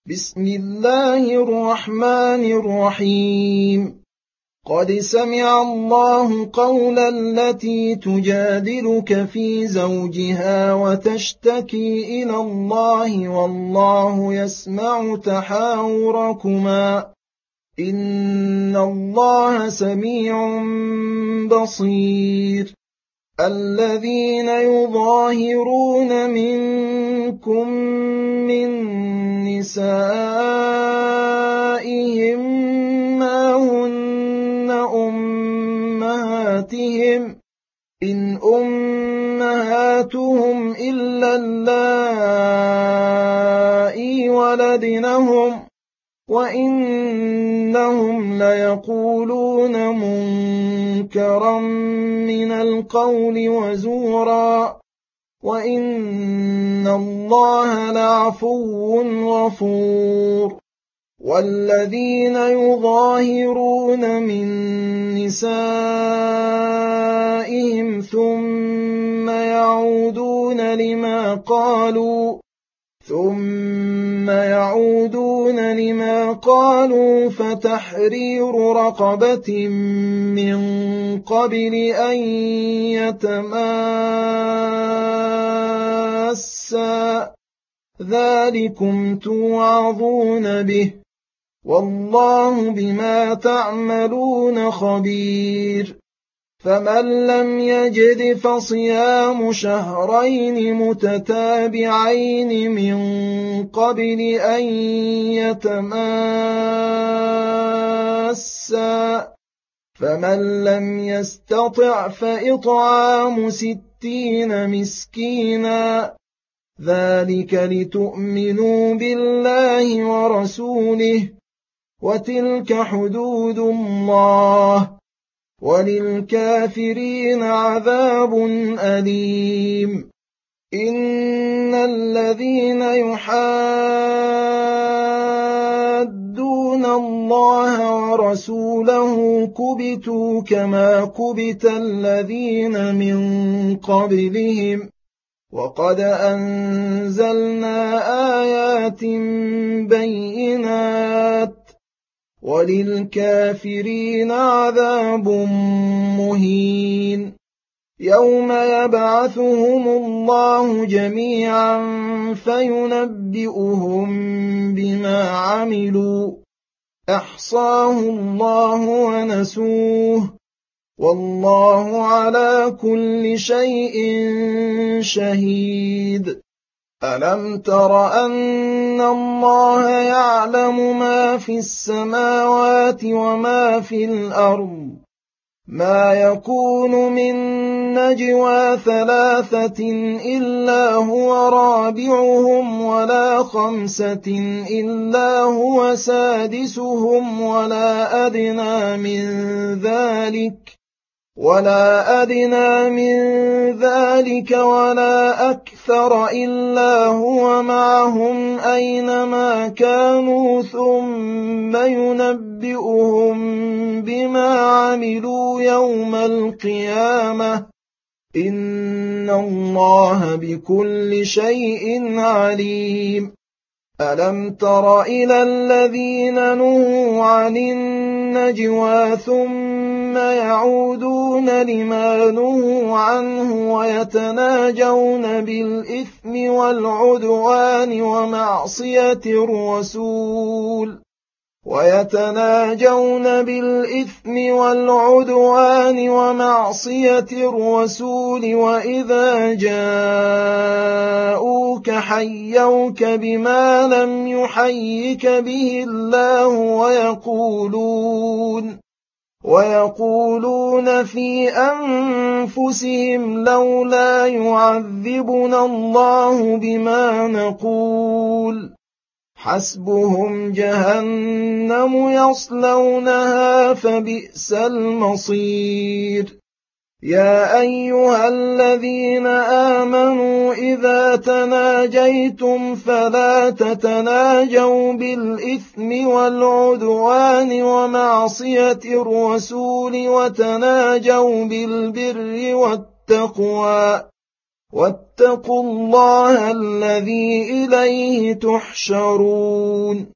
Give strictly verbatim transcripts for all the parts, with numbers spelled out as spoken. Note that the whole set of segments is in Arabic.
بسم الله الرحمن الرحيم. قد سمع الله قول التي تجادلك في زوجها وتشتكي إلى الله والله يسمع تحاوركما إن الله سميع بصير. الذين يظاهرون منكم من نسائهم ما هن أمهاتهم إن أمهاتهم إلا اللائي ولدنهم وإنهم ليقولون منكرا من القول وزورا وإن الله لعفو غفور. والذين يظاهرون من نسائهم ثم يعودون لما قالوا ثم يعودون لما قالوا فتحرير رقبة من قبل أن يتماسا ذلكم توعظون به والله بما تعملون خبير. فمن لم يجد فصيام شهرين متتابعين من قبل أن يتماسا فمن لم يستطع فإطعام ستين مسكينا ذلك لتؤمنوا بالله ورسوله وتلك حدود الله وللكافرين عذاب أليم. إن الذين يحادون الله ورسوله كبتوا كما كبت الذين من قبلهم وقد أنزلنا آيات بينات وللكافرين عذاب مهين. يوم يبعثهم الله جميعا فينبئهم بما عملوا أحصاه الله ونسوه والله على كل شيء شهيد. ألم تر أن الله يعلم ما في السماوات وما في الأرض ما يكون من نجوى ثلاثة إلا هو رابعهم ولا خمسة إلا هو سادسهم ولا أدنى من ذلك ولا أدنى من ذلك ولا أكثر إلا هو معهم أينما كانوا ثم ينبئهم بما عملوا يوم القيامة إن الله بكل شيء عليم. ألم تر إلى الذين نهوا عن النجوى ثم يعودون لما نهوا عنه ويتناجون بالإثم والعدوان ومعصية الرسول ويتناجون بالإثم والعدوان ومعصية الرسول وإذا جاءوك حيوك بما لم يحيك به الله ويقولون ويقولون في أنفسهم لولا يعذبنا الله بما نقول حسبهم جهنم يصلونها فبئس المصير. يا أيها الذين آمنوا إذا تناجيتم فلا تتناجوا بالإثم والعدوان ومعصية الرسول وتناجوا بالبر والتقوى واتقوا الله الذي إليه تحشرون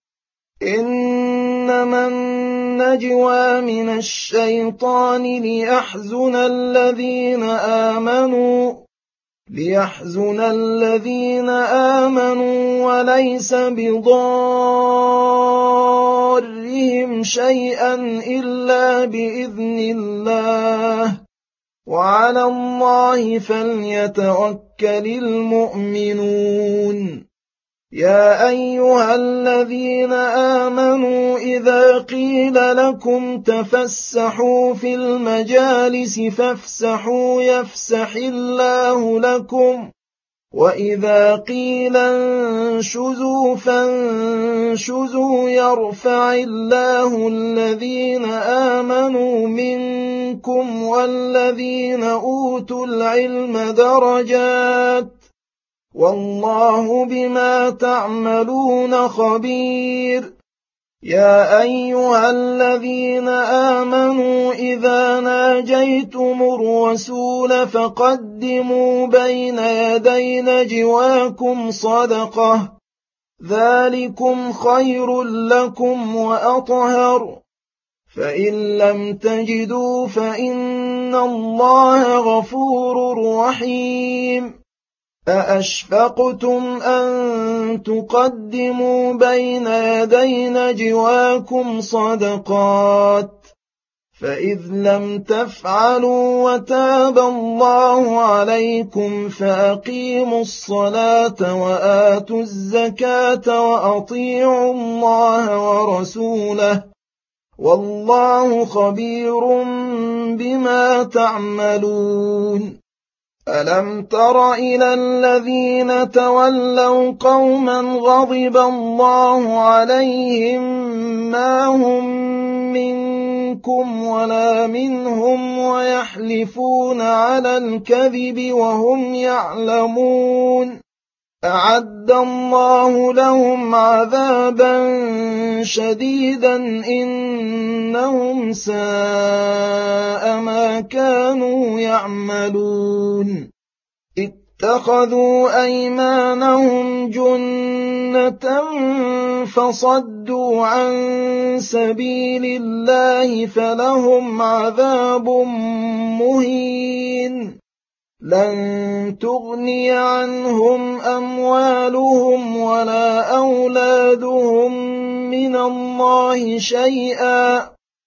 إنما النجوى من الشيطان ليحزن الذين آمنوا ليحزن الذين آمنوا وليس بضارهم شيئا إلا بإذن الله وعلى الله فليتوكل المؤمنون يا أيها الذين آمنوا إذا قيل لكم تفسحوا في المجالس فافسحوا يفسح الله لكم وإذا قيل انشزوا فانشزوا يرفع الله الذين آمنوا منكم والذين أوتوا العلم درجات والله بما تعملون خبير يا أيها الذين آمنوا إذا ناجيتم الرسول فقدموا بين يدي نجواكم صدقة ذلكم خير لكم وأطهر فإن لم تجدوا فإن الله غفور رحيم أأشفقتم أن تقدموا بين يدي نجواكم صدقات فإذ لم تفعلوا وتاب الله عليكم فأقيموا الصلاة وآتوا الزكاة وأطيعوا الله ورسوله والله خبير بما تعملون ألم تر إلى الذين تولوا قوما غضب الله عليهم ما هم منكم ولا منهم ويحلفون على الكذب وهم يعلمون أعد الله لهم عذابا شديدا إنهم ساء ما كانوا يعملون اتخذوا أيمانهم جنة فصدوا عن سبيل الله فلهم عذاب مهين لن تغني عنهم أموالهم ولا أولادهم من الله شيئا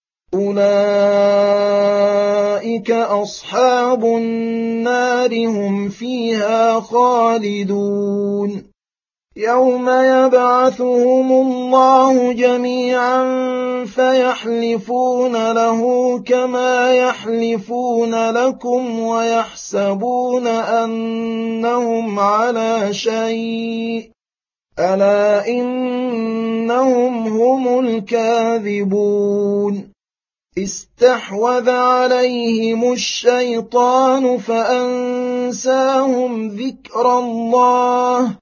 أولئك أصحاب النار هم فيها خالدون يوم يبعثهم الله جميعا فيحلفون له كما يحلفون لكم ويحسبون أنهم على شيء ألا إنهم هم الكاذبون استحوذ عليهم الشيطان فأنساهم ذكر الله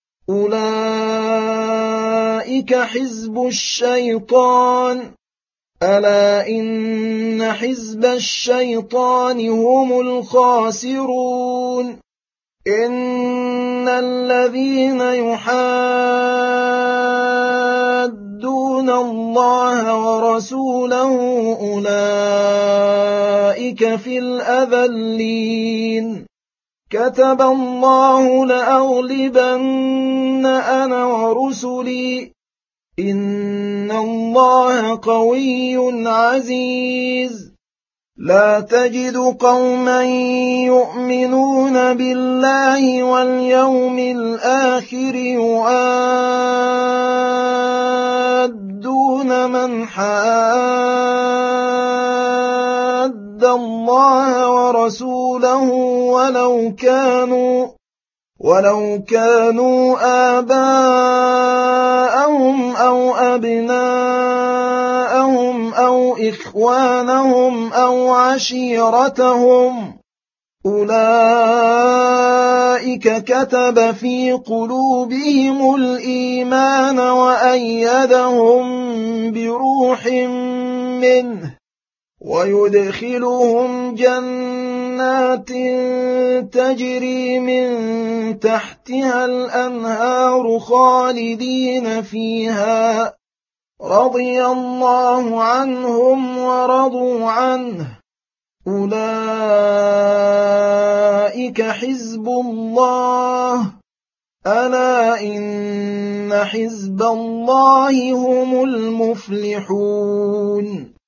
أولئك حزب الشيطان ألا إن حزب الشيطان هم الخاسرون إن الذين يحادون الله ورسوله أولئك في الأذلين كتب الله لأغلبن أنا ورسلي إن الله قوي عزيز لا تجد قوما يؤمنون بالله واليوم الآخر يوادون من حاد الله ورسوله ولو كانوا ولو كانوا آباءهم أو أبناءهم أو إخوانهم أو عشيرتهم أولئك كتب في قلوبهم الإيمان وأيدهم بروح منه ويدخلهم جنات جنات تجري من تحتها الأنهار خالدين فيها رضي الله عنهم ورضوا عنه أولئك حزب الله ألا إن حزب الله هم المفلحون